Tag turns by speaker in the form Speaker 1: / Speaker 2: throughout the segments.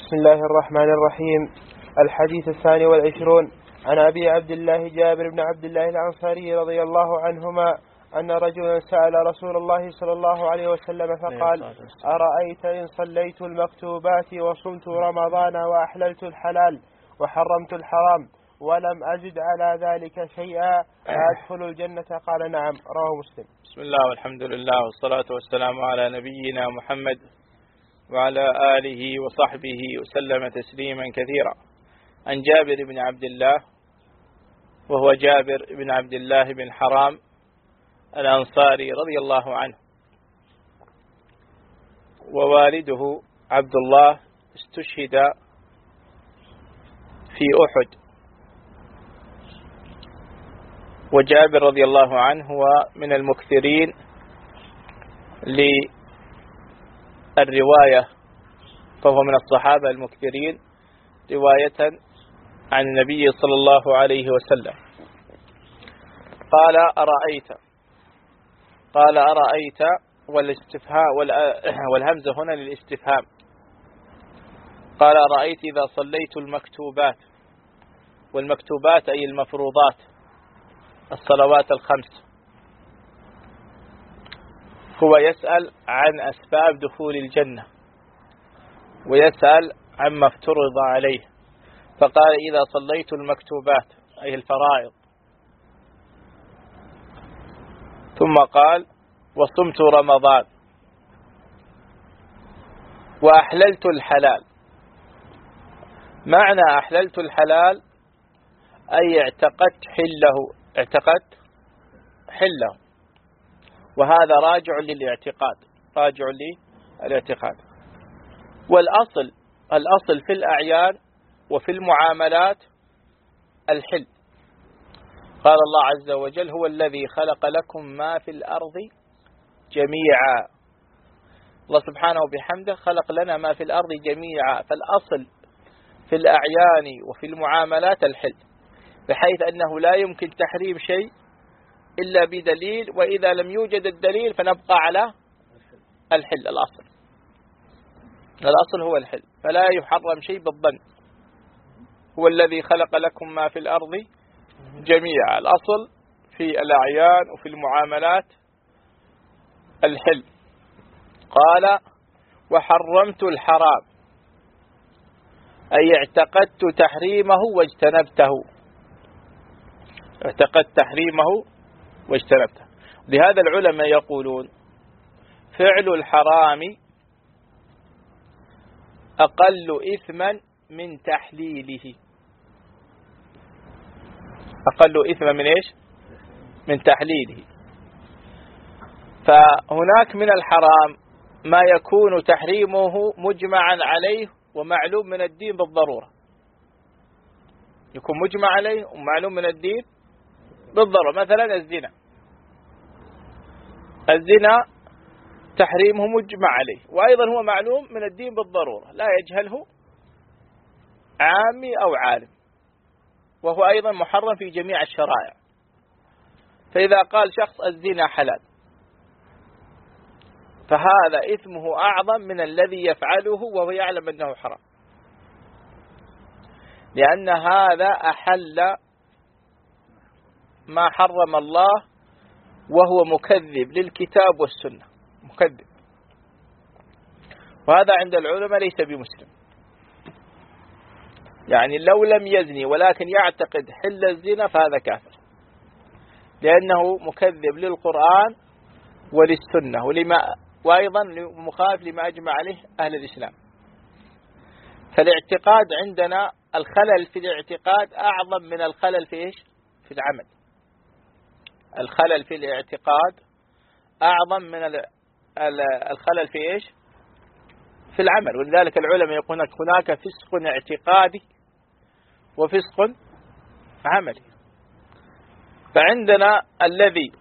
Speaker 1: بسم الله الرحمن الرحيم. الحديث 22 عن أبي عبد الله جابر بن عبد الله الأنصاري رضي الله عنهما أن رجلا سأل رسول الله صلى الله عليه وسلم فقال: أرأيت إن صليت المكتوبات وصمت رمضان وأحللت الحلال وحرمت الحرام ولم أجد على ذلك شيئا أدخل الجنة؟ قال: نعم. رواه مسلم.
Speaker 2: بسم الله والحمد لله والصلاة والسلام على نبينا محمد وعلى آله وصحبه وسلم تسليما كثيرا. عن جابر بن عبد الله، وهو جابر بن عبد الله بن حرام الأنصاري رضي الله عنه، ووالده عبد الله استشهد في أحد. وجابر رضي الله عنه هو من المكثرين للرواية، فهو من الصحابة المكثرين رواية عن النبي صلى الله عليه وسلم. قال أرأيت والاستفهام والهمزة هنا للاستفهام. قال: أرأيت إذا صليت المكتوبات، والمكتوبات أي المفروضات، الصلوات الخمس. هو يسأل عن أسباب دخول الجنة، ويسأل عما افترض عليه. فقال: إذا صليت المكتوبات أي الفرائض. ثم قال: وصمت رمضان وأحللت الحلال. معنى أحللت الحلال أي اعتقدت حله، وهذا راجع للاعتقاد. والأصل في الأعيان وفي المعاملات الحل. قال الله عز وجل: هو الذي خلق لكم ما في الأرض جميعا. الله سبحانه وبحمده خلق لنا ما في الأرض جميعا. فالأصل في الأعيان وفي المعاملات الحل، بحيث أنه لا يمكن تحريم شيء إلا بدليل، وإذا لم يوجد الدليل فنبقى على الحل. الأصل هو الحل، فلا يحرم شيء بالظن. هو الذي خلق لكم ما في الأرض جميعا. الأصل في الأعيان وفي المعاملات الحل. قال: وحرمت الحرام أي اعتقدت تحريمه واجتنبته. لهذا العلماء يقولون: فعل الحرام أقل إثما من تحليله. أقل إثما من إيش؟ من تحليله. فهناك من الحرام ما يكون تحريمه مجمعا عليه ومعلوم من الدين بالضرورة. يكون مجمع عليه ومعلوم من الدين بالضرورة. مثلا الزنا تحريمه مجمع عليه، وأيضا هو معلوم من الدين بالضرورة، لا يجهله عامي أو عالم، وهو أيضا محرم في جميع الشرائع. فإذا قال شخص الزنا حلال، فهذا إثمه أعظم من الذي يفعله وهو يعلم أنه حرام، لأن هذا أحل ما حرم الله وهو مكذب للكتاب والسنة، مكذب. وهذا عند العلماء ليس بمسلم. يعني لو لم يزني ولكن يعتقد حل الزنا فهذا كافر، لأنه مكذب للقرآن وللسنة وأيضا مخالف لما أجمع عليه أهل الإسلام. فالاعتقاد عندنا، الخلل في الاعتقاد أعظم من الخلل في إيش؟ في العمل. الخلل في الاعتقاد أعظم من الخلل في إيش؟ في العمل. ولذلك العلماء يقولون هناك فسق اعتقادي وفسق عملي. فعندنا الذي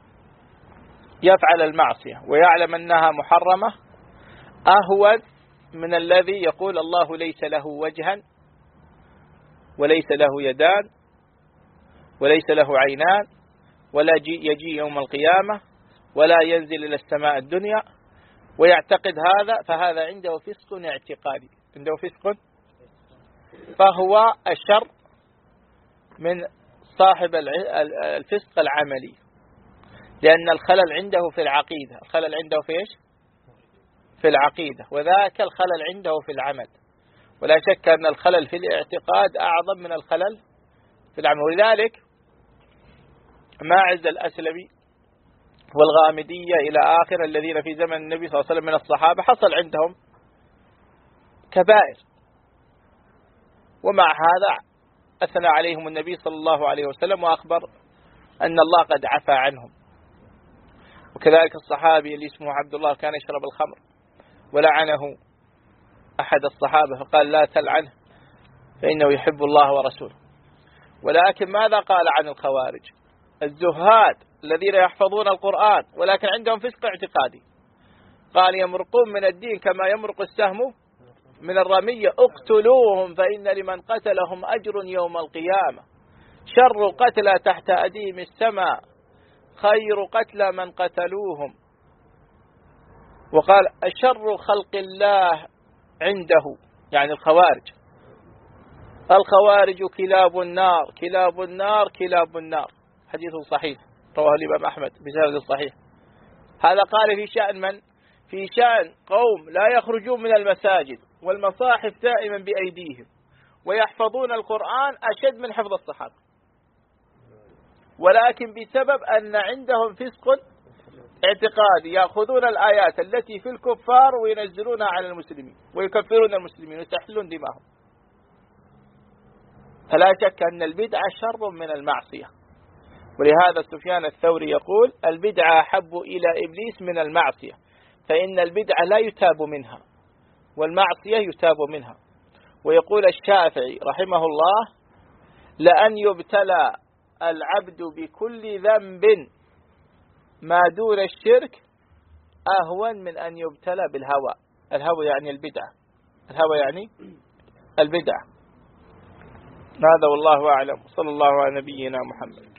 Speaker 2: يفعل المعصية ويعلم أنها محرمة أهون من الذي يقول الله ليس له وجها وليس له يدان وليس له عينان ولا يجي يوم القيامة ولا ينزل إلى السماء الدنيا ويعتقد هذا، فهذا عنده فسق اعتقادي عنده فسق فهو أشر من صاحب الفسق العملي، لأن الخلل عنده في العقيدة. الخلل عنده في إيش؟ في العقيدة، وذاك الخلل عنده في العمل. ولا شك أن الخلل في الاعتقاد أعظم من الخلل في العمل. ولذلك ماعز الأسلمي والغامدية إلى آخر الذين في زمن النبي صلى الله عليه وسلم من الصحابة حصل عندهم كبائر، ومع هذا أثنى عليهم النبي صلى الله عليه وسلم وأخبر أن الله قد عفى عنهم. وكذلك الصحابي اللي اسمه عبد الله كان يشرب الخمر ولعنه أحد الصحابة فقال لا تلعنه فإنه يحب الله ورسوله. ولكن ماذا قال عن الخوارج؟ الزهاد الذين يحفظون القرآن ولكن عندهم فسق اعتقادي، قال يمرقون من الدين كما يمرق السهم من الرمية، اقتلوهم فإن لمن قتلهم أجر يوم القيامة، شر قتلى تحت أديم السماء، خير قتلى من قتلوهم. وقال أشر خلق الله عنده، يعني الخوارج، الخوارج كلاب النار كلاب النار كلاب النار، حديث صحيح رواه الإمام أحمد بسند صحيح. هذا قال في شأن من؟ في شأن قوم لا يخرجون من المساجد والمصاحف دائما بأيديهم ويحفظون القرآن أشد من حفظ الصحابة، ولكن بسبب أن عندهم فسق اعتقادي يأخذون الآيات التي في الكفار وينزلونها على المسلمين ويكفرون المسلمين ويستحلون دماءهم. فلا شك أن البدعة شر من المعصية، ولهذا سفيان الثوري يقول البدعة أحب إلى إبليس من المعصية، فإن البدعة لا يتاب منها والمعصية يتاب منها. ويقول الشافعي رحمه الله لأن يبتلى العبد بكل ذنب ما دون الشرك أهون من أن يبتلى بالهوى. الهوى يعني البدعة، الهوى يعني البدعة. هذا والله أعلم. صلى الله على نبينا محمد.